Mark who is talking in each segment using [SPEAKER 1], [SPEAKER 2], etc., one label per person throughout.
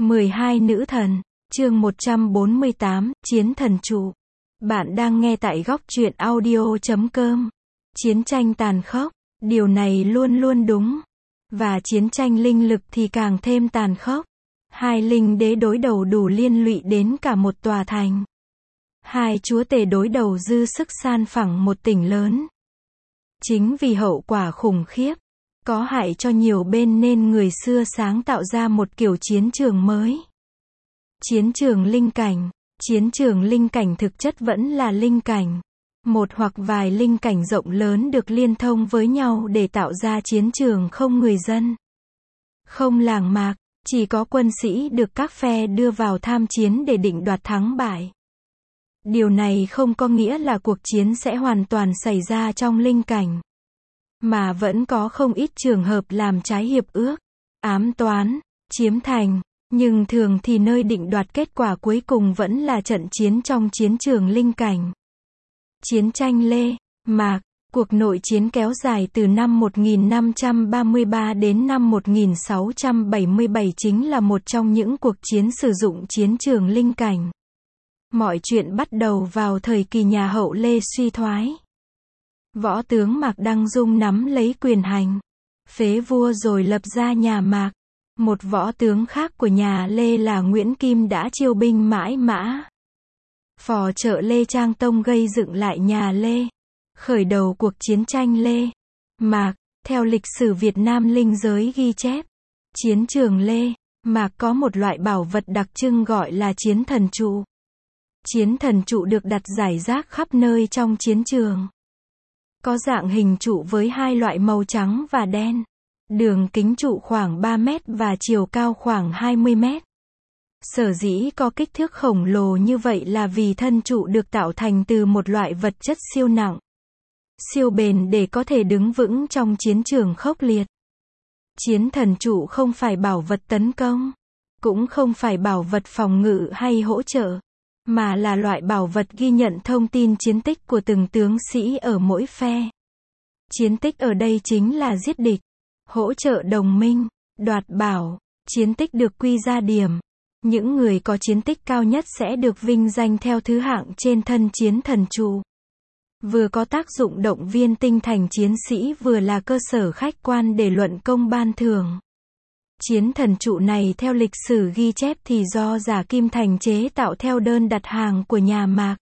[SPEAKER 1] 12 nữ thần, chương 148, Chiến thần trụ. Bạn đang nghe tại góc truyện audio.com. Chiến tranh tàn khốc, điều này luôn luôn đúng. Và chiến tranh linh lực thì càng thêm tàn khốc. Hai linh đế đối đầu đủ liên lụy đến cả một tòa thành. Hai chúa tể đối đầu dư sức san phẳng một tỉnh lớn. Chính vì hậu quả khủng khiếp, có hại cho nhiều bên nên người xưa sáng tạo ra một kiểu chiến trường mới. Chiến trường linh cảnh. Chiến trường linh cảnh thực chất vẫn là linh cảnh. Một hoặc vài linh cảnh rộng lớn được liên thông với nhau để tạo ra chiến trường không người dân, không làng mạc, chỉ có quân sĩ được các phe đưa vào tham chiến để định đoạt thắng bại. Điều này không có nghĩa là cuộc chiến sẽ hoàn toàn xảy ra trong linh cảnh, mà vẫn có không ít trường hợp làm trái hiệp ước, ám toán, chiếm thành, nhưng thường thì nơi định đoạt kết quả cuối cùng vẫn là trận chiến trong chiến trường linh cảnh. Chiến tranh Lê, Mạc, cuộc nội chiến kéo dài từ năm 1533 đến năm 1677 chính là một trong những cuộc chiến sử dụng chiến trường linh cảnh. Mọi chuyện bắt đầu vào thời kỳ nhà Hậu Lê suy thoái. Võ tướng Mạc Đăng Dung nắm lấy quyền hành, phế vua rồi lập ra nhà Mạc. Một võ tướng khác của nhà Lê là Nguyễn Kim đã chiêu binh mãi mã, phò trợ Lê Trang Tông gây dựng lại nhà Lê, khởi đầu cuộc chiến tranh Lê, Mạc. Theo lịch sử Việt Nam linh giới ghi chép, chiến trường Lê, Mạc có một loại bảo vật đặc trưng gọi là chiến thần trụ. Chiến thần trụ được đặt rải rác khắp nơi trong chiến trường. Có dạng hình trụ với hai loại màu trắng và đen. Đường kính trụ khoảng 3 mét và chiều cao khoảng 20 mét. Sở dĩ có kích thước khổng lồ như vậy là vì thân trụ được tạo thành từ một loại vật chất siêu nặng, siêu bền để có thể đứng vững trong chiến trường khốc liệt. Chiến thần trụ không phải bảo vật tấn công, cũng không phải bảo vật phòng ngự hay hỗ trợ, mà là loại bảo vật ghi nhận thông tin chiến tích của từng tướng sĩ ở mỗi phe. Chiến tích ở đây chính là giết địch, hỗ trợ đồng minh, đoạt bảo. Chiến tích được quy ra điểm. Những người có chiến tích cao nhất sẽ được vinh danh theo thứ hạng trên thân chiến thần trụ. Vừa có tác dụng động viên tinh thần chiến sĩ vừa là cơ sở khách quan để luận công ban thưởng. Chiến thần trụ này theo lịch sử ghi chép thì do Giả Kim Thành chế tạo theo đơn đặt hàng của nhà Mạc.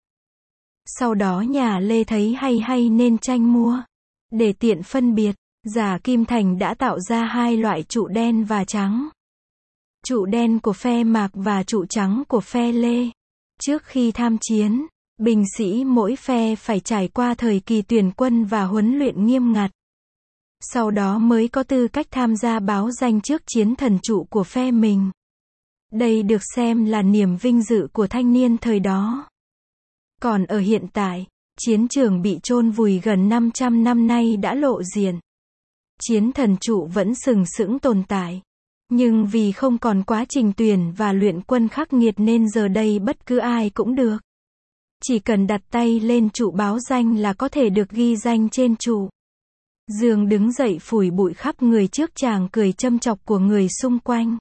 [SPEAKER 1] Sau đó nhà Lê thấy hay nên tranh mua. Để tiện phân biệt, Giả Kim Thành đã tạo ra hai loại trụ đen và trắng. Trụ đen của phe Mạc và trụ trắng của phe Lê. Trước khi tham chiến, binh sĩ mỗi phe phải trải qua thời kỳ tuyển quân và huấn luyện nghiêm ngặt. Sau đó mới có tư cách tham gia báo danh trước chiến thần trụ của phe mình. Đây được xem là niềm vinh dự của thanh niên thời đó. Còn ở hiện tại, chiến trường bị chôn vùi gần 500 năm nay đã lộ diện. Chiến thần trụ vẫn sừng sững tồn tại. Nhưng vì không còn quá trình tuyển và luyện quân khắc nghiệt nên giờ đây bất cứ ai cũng được. Chỉ cần đặt tay lên trụ báo danh là có thể được ghi danh trên trụ. Dương đứng dậy phủi bụi khắp người trước chàng cười châm chọc của người xung quanh.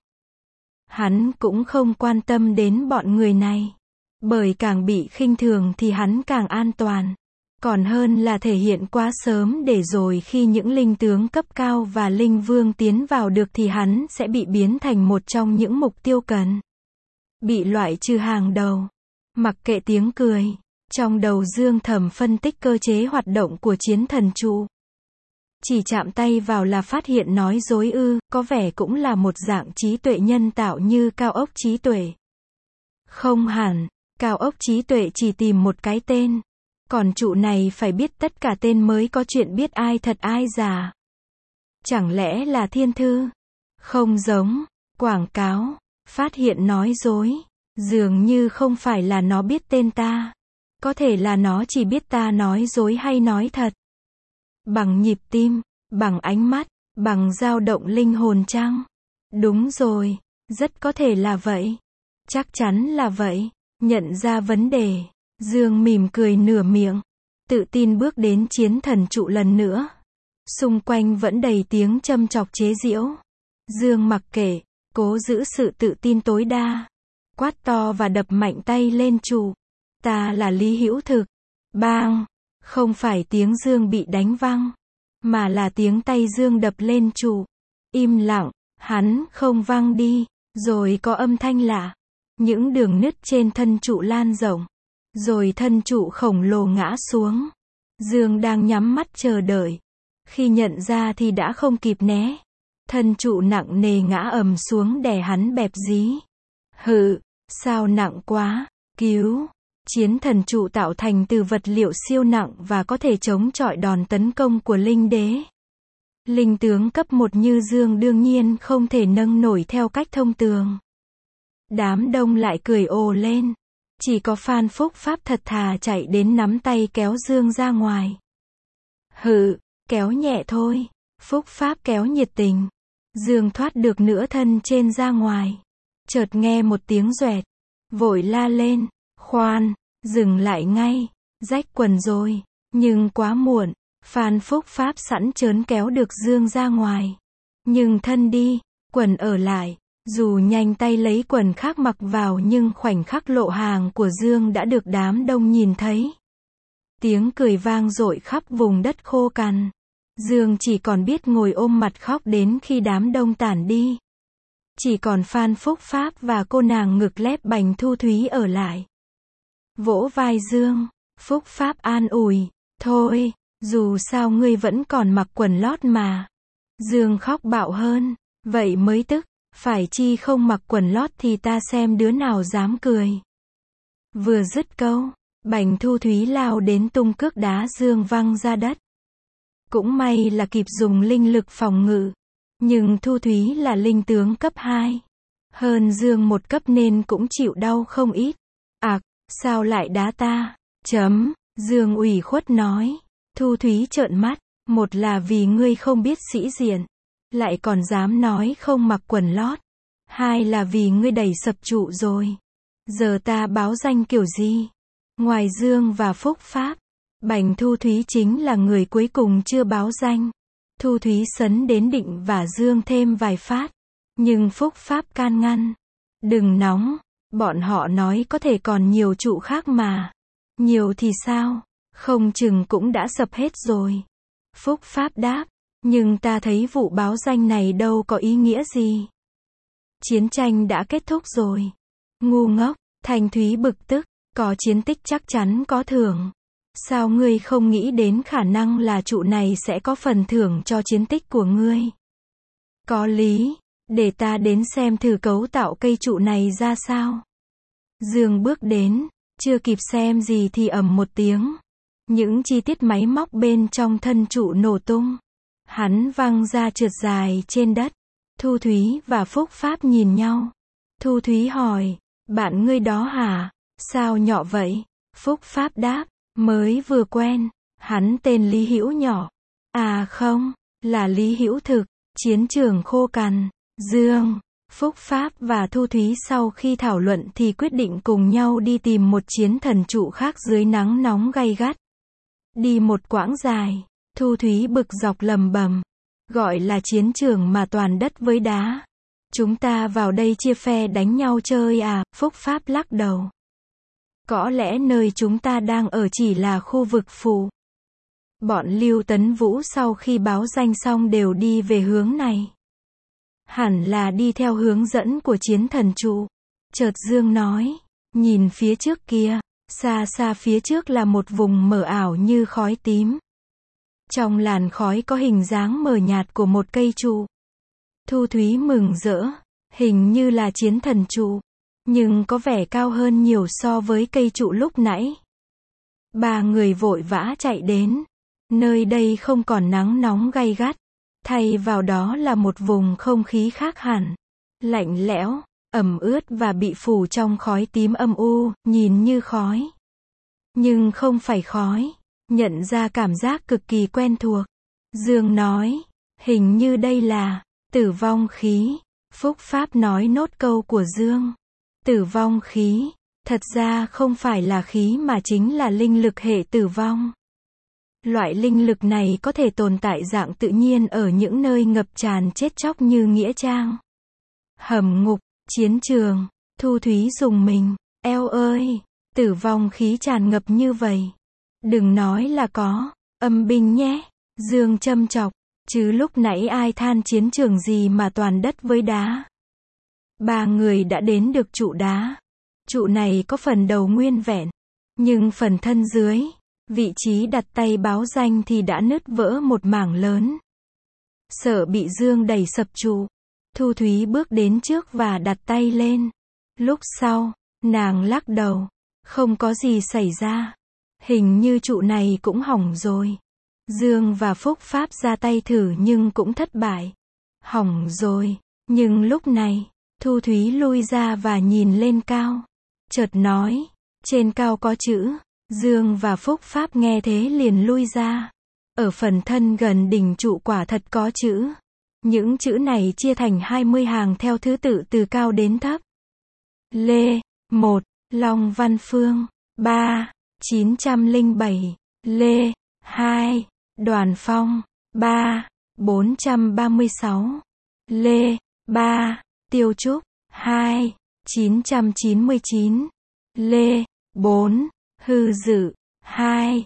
[SPEAKER 1] Hắn cũng không quan tâm đến bọn người này. Bởi càng bị khinh thường thì hắn càng an toàn. Còn hơn là thể hiện quá sớm để rồi khi những linh tướng cấp cao và linh vương tiến vào được thì hắn sẽ bị biến thành một trong những mục tiêu cần bị loại trừ hàng đầu. Mặc kệ tiếng cười, trong đầu Dương thầm phân tích cơ chế hoạt động của chiến thần trụ. Chỉ chạm tay vào là phát hiện nói dối có vẻ cũng là một dạng trí tuệ nhân tạo như cao ốc trí tuệ. Không hẳn, cao ốc trí tuệ chỉ tìm một cái tên. Còn trụ này phải biết tất cả tên mới có chuyện biết ai thật ai giả. Chẳng lẽ là thiên thư? Không giống, quảng cáo, phát hiện nói dối. Dường như không phải là nó biết tên ta. Có thể là nó chỉ biết ta nói dối hay nói thật. Bằng nhịp tim, bằng ánh mắt, bằng dao động linh hồn chăng? Đúng rồi, rất có thể là vậy. Chắc chắn là vậy. Nhận ra vấn đề, Dương mỉm cười nửa miệng, tự tin bước đến chiến thần trụ lần nữa. Xung quanh vẫn đầy tiếng châm chọc chế giễu. Dương mặc kệ, cố giữ sự tự tin tối đa, quát to và đập mạnh tay lên trụ. Ta là Lý Hữu Thực. Bang! Không phải tiếng dương bị đánh văng, mà là tiếng tay dương đập lên trụ. Im lặng, hắn không văng đi, rồi có âm thanh lạ. Những đường nứt trên thân trụ lan rộng, rồi thân trụ khổng lồ ngã xuống. Dương đang nhắm mắt chờ đợi. Khi nhận ra thì đã không kịp né. Thân trụ nặng nề ngã ầm xuống đè hắn bẹp dí. Hự, sao nặng quá, cứu. Chiến thần trụ tạo thành từ vật liệu siêu nặng và có thể chống chọi đòn tấn công của linh đế. Linh tướng cấp 1 như Dương đương nhiên không thể nâng nổi theo cách thông thường. Đám đông lại cười ồ lên. Chỉ có Phan Phúc Pháp thật thà chạy đến nắm tay kéo Dương ra ngoài. Hự, kéo nhẹ thôi. Phúc Pháp kéo nhiệt tình. Dương thoát được nửa thân trên ra ngoài. Chợt nghe một tiếng doẹt. Vội la lên. Khoan, dừng lại ngay. Rách quần rồi. Nhưng quá muộn. Phan Phúc Pháp sẵn chớn kéo được Dương ra ngoài. Nhưng thân đi, quần ở lại. Dù nhanh tay lấy quần khác mặc vào nhưng khoảnh khắc lộ hàng của Dương đã được đám đông nhìn thấy. Tiếng cười vang dội khắp vùng đất khô cằn. Dương chỉ còn biết ngồi ôm mặt khóc đến khi đám đông tản đi. Chỉ còn Phan Phúc Pháp và cô nàng ngực lép Bành Thu Thúy ở lại. Vỗ vai Dương, Phúc Pháp an ủi, thôi, dù sao ngươi vẫn còn mặc quần lót mà. Dương khóc bạo hơn, vậy mới tức, phải chi không mặc quần lót thì ta xem đứa nào dám cười. Vừa dứt câu, Bành Thu Thúy lao đến tung cước đá Dương văng ra đất. Cũng may là kịp dùng linh lực phòng ngự. Nhưng Thu Thúy là linh tướng cấp 2. Hơn Dương một cấp nên cũng chịu đau không ít. Sao lại đá ta? Dương ủy khuất nói. Thu Thúy trợn mắt. Một là vì ngươi không biết sĩ diện. Lại còn dám nói không mặc quần lót. Hai là vì ngươi đẩy sập trụ rồi. Giờ ta báo danh kiểu gì? Ngoài Dương và Phúc Pháp, Bành Thu Thúy chính là người cuối cùng chưa báo danh. Thu Thúy sấn đến định vả Dương thêm vài phát. Nhưng Phúc Pháp can ngăn. Đừng nóng, bọn họ nói có thể còn nhiều trụ khác mà. Nhiều thì sao? Không chừng cũng đã sập hết rồi. Phúc Pháp đáp. Nhưng ta thấy vụ báo danh này đâu có ý nghĩa gì. Chiến tranh đã kết thúc rồi. Ngu ngốc, Thanh Thúy bực tức. Có chiến tích chắc chắn có thưởng. Sao ngươi không nghĩ đến khả năng là trụ này sẽ có phần thưởng cho chiến tích của ngươi? Có lý, để ta đến xem thử cấu tạo cây trụ này ra sao. Dương bước đến, chưa kịp xem gì thì ầm một tiếng. Những chi tiết máy móc bên trong thân trụ nổ tung. Hắn văng ra trượt dài trên đất. Thu Thúy và Phúc Pháp nhìn nhau. Thu Thúy hỏi, bạn ngươi đó hả? Sao nhỏ vậy? Phúc Pháp đáp, mới vừa quen. Hắn tên Lý Hữu Nhỏ. À không, là Lý Hữu Thực, chiến trường khô cằn. Dương, Phúc Pháp và Thu Thúy sau khi thảo luận thì quyết định cùng nhau đi tìm một chiến thần trụ khác dưới nắng nóng gay gắt. Đi một quãng dài, Thu Thúy bực dọc lầm bầm. Gọi là chiến trường mà toàn đất với đá. Chúng ta vào đây chia phe đánh nhau chơi à? Phúc Pháp lắc đầu. Có lẽ nơi chúng ta đang ở chỉ là khu vực phụ. Bọn Lưu Tấn Vũ sau khi báo danh xong đều đi về hướng này. Hẳn là đi theo hướng dẫn của chiến thần trụ. Chợt Dương nói, nhìn phía trước kia, xa xa phía trước là một vùng mờ ảo như khói tím. Trong làn khói có hình dáng mờ nhạt của một cây trụ. Thu Thúy mừng rỡ, hình như là chiến thần trụ. Nhưng có vẻ cao hơn nhiều so với cây trụ lúc nãy. Ba người vội vã chạy đến. Nơi đây không còn nắng nóng gay gắt. Thay vào đó là một vùng không khí khác hẳn. Lạnh lẽo, ẩm ướt và bị phủ trong khói tím âm u, nhìn như khói. Nhưng không phải khói. Nhận ra cảm giác cực kỳ quen thuộc. Dương nói, hình như đây là tử vong khí. Phúc Pháp nói nốt câu của Dương. Tử vong khí, thật ra không phải là khí mà chính là linh lực hệ tử vong. Loại linh lực này có thể tồn tại dạng tự nhiên ở những nơi ngập tràn chết chóc như Nghĩa Trang. Hầm ngục, chiến trường, Thu Thúy rùng mình, eo ơi, tử vong khí tràn ngập như vậy. Đừng nói là có âm binh nhé. Dương châm chọc, chứ lúc nãy ai than chiến trường gì mà toàn đất với đá. Ba người đã đến được trụ đá. Trụ này có phần đầu nguyên vẹn, nhưng phần thân dưới, vị trí đặt tay báo danh thì đã nứt vỡ một mảng lớn. Sợ bị Dương đẩy sập trụ, Thu Thúy bước đến trước và đặt tay lên. Lúc sau, nàng lắc đầu, không có gì xảy ra. Hình như trụ này cũng hỏng rồi. Dương và Phúc Pháp ra tay thử nhưng cũng thất bại. Hỏng rồi, nhưng lúc này, Thu Thúy lui ra và nhìn lên cao. Chợt nói, trên cao có chữ. Dương và Phúc Pháp nghe thế liền lui ra. Ở phần thân gần đỉnh trụ quả thật có chữ. Những chữ này chia thành 20 hàng theo thứ tự từ cao đến thấp. Lê, 1, Long Văn Phương, 3, 907, Lê, 2, Đoàn Phong, 3, 436, Lê, 3, Tiêu Trúc, 2, 999, Lê, 4, Hư Dự, 2,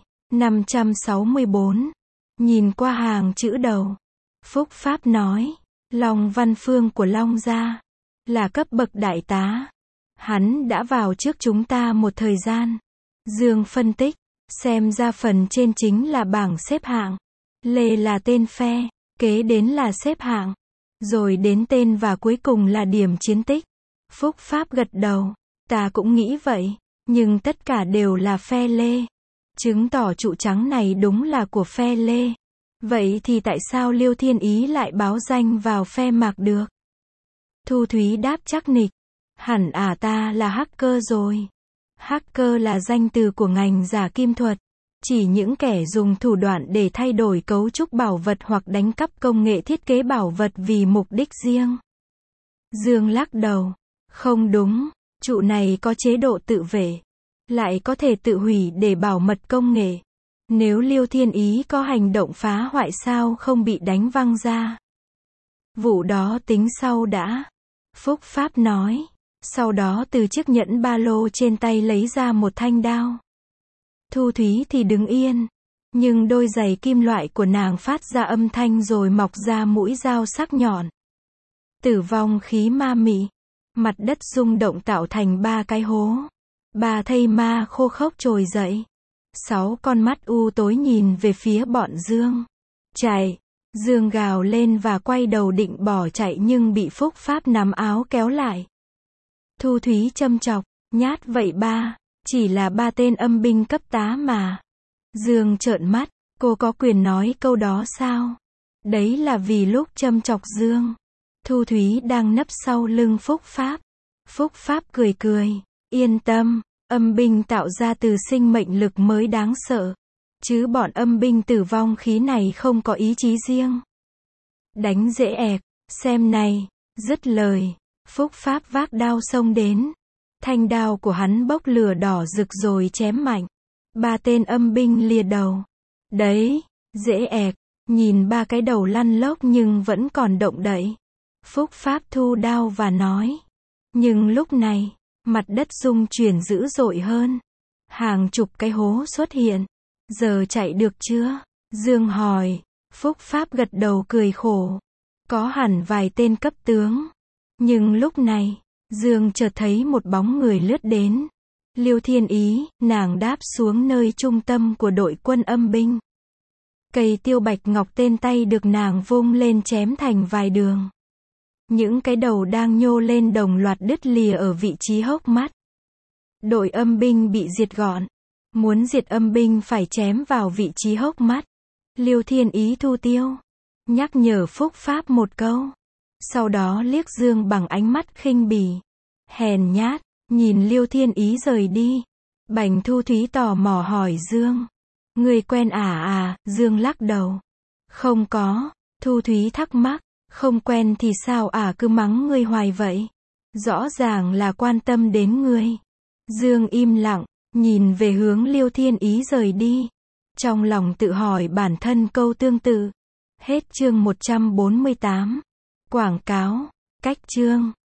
[SPEAKER 1] 564. Nhìn qua hàng chữ đầu, Phúc Pháp nói, Long Văn Phương của Long gia, là cấp bậc đại tá. Hắn đã vào trước chúng ta một thời gian. Dương phân tích, xem ra phần trên chính là bảng xếp hạng. Lê là tên phe, kế đến là xếp hạng, rồi đến tên và cuối cùng là điểm chiến tích. Phúc Pháp gật đầu, ta cũng nghĩ vậy, nhưng tất cả đều là phe Lê. Chứng tỏ trụ trắng này đúng là của phe Lê. Vậy thì tại sao Liêu Thiên Ý lại báo danh vào phe Mạc được? Thu Thúy đáp chắc nịch, hẳn ta là hacker rồi. Hacker là danh từ của ngành giả kim thuật, chỉ những kẻ dùng thủ đoạn để thay đổi cấu trúc bảo vật hoặc đánh cắp công nghệ thiết kế bảo vật vì mục đích riêng. Dương lắc đầu, không đúng, trụ này có chế độ tự vệ, lại có thể tự hủy để bảo mật công nghệ. Nếu Liêu Thiên Ý có hành động phá hoại sao không bị đánh văng ra? Vụ đó tính sau đã. Phúc Pháp nói. Sau đó từ chiếc nhẫn ba lô trên tay lấy ra một thanh đao. Thu Thúy thì đứng yên, nhưng đôi giày kim loại của nàng phát ra âm thanh rồi mọc ra mũi dao sắc nhọn. Tử vong khí ma mị, mặt đất rung động tạo thành 3 cái hố. 3 thây ma khô khốc trồi dậy. 6 con mắt u tối nhìn về phía bọn Dương. Chạy! Dương gào lên và quay đầu định bỏ chạy nhưng bị Phúc Pháp nắm áo kéo lại. Thu Thúy châm chọc, nhát vậy ba, chỉ là 3 tên âm binh cấp tá mà. Dương trợn mắt, cô có quyền nói câu đó sao? Đấy là vì lúc châm chọc Dương, Thu Thúy đang nấp sau lưng Phúc Pháp. Phúc Pháp cười cười, yên tâm, âm binh tạo ra từ sinh mệnh lực mới đáng sợ. Chứ bọn âm binh tử vong khí này không có ý chí riêng. Đánh dễ ẹc, xem này, dứt lời. Phúc Pháp vác đao xông đến. Thanh đao của hắn bốc lửa đỏ rực rồi chém mạnh. 3 tên âm binh lìa đầu. Đấy, dễ ẹc, nhìn 3 cái đầu lăn lóc nhưng vẫn còn động đậy. Phúc Pháp thu đao và nói. Nhưng lúc này, mặt đất rung chuyển dữ dội hơn. Hàng chục cái hố xuất hiện. Giờ chạy được chưa? Dương hỏi. Phúc Pháp gật đầu cười khổ. Có hẳn vài tên cấp tướng. Nhưng lúc này, Dương chợt thấy một bóng người lướt đến. Liêu Thiên Ý, nàng đáp xuống nơi trung tâm của đội quân âm binh. Cây tiêu bạch ngọc tên tay được nàng vung lên chém thành vài đường. Những cái đầu đang nhô lên đồng loạt đứt lìa ở vị trí hốc mắt. Đội âm binh bị diệt gọn. Muốn diệt âm binh phải chém vào vị trí hốc mắt. Liêu Thiên Ý thu tiêu. Nhắc nhở Phúc Pháp một câu. Sau đó liếc Dương bằng ánh mắt khinh bỉ. Hèn nhát, nhìn Liêu Thiên Ý rời đi. Bành Thu Thúy tò mò hỏi Dương. Người quen Dương lắc đầu. Không có. Thu Thúy thắc mắc. Không quen thì sao cứ mắng ngươi hoài vậy? Rõ ràng là quan tâm đến ngươi. Dương im lặng, nhìn về hướng Liêu Thiên Ý rời đi. Trong lòng tự hỏi bản thân câu tương tự. Hết chương 148. Quảng cáo, cách chương.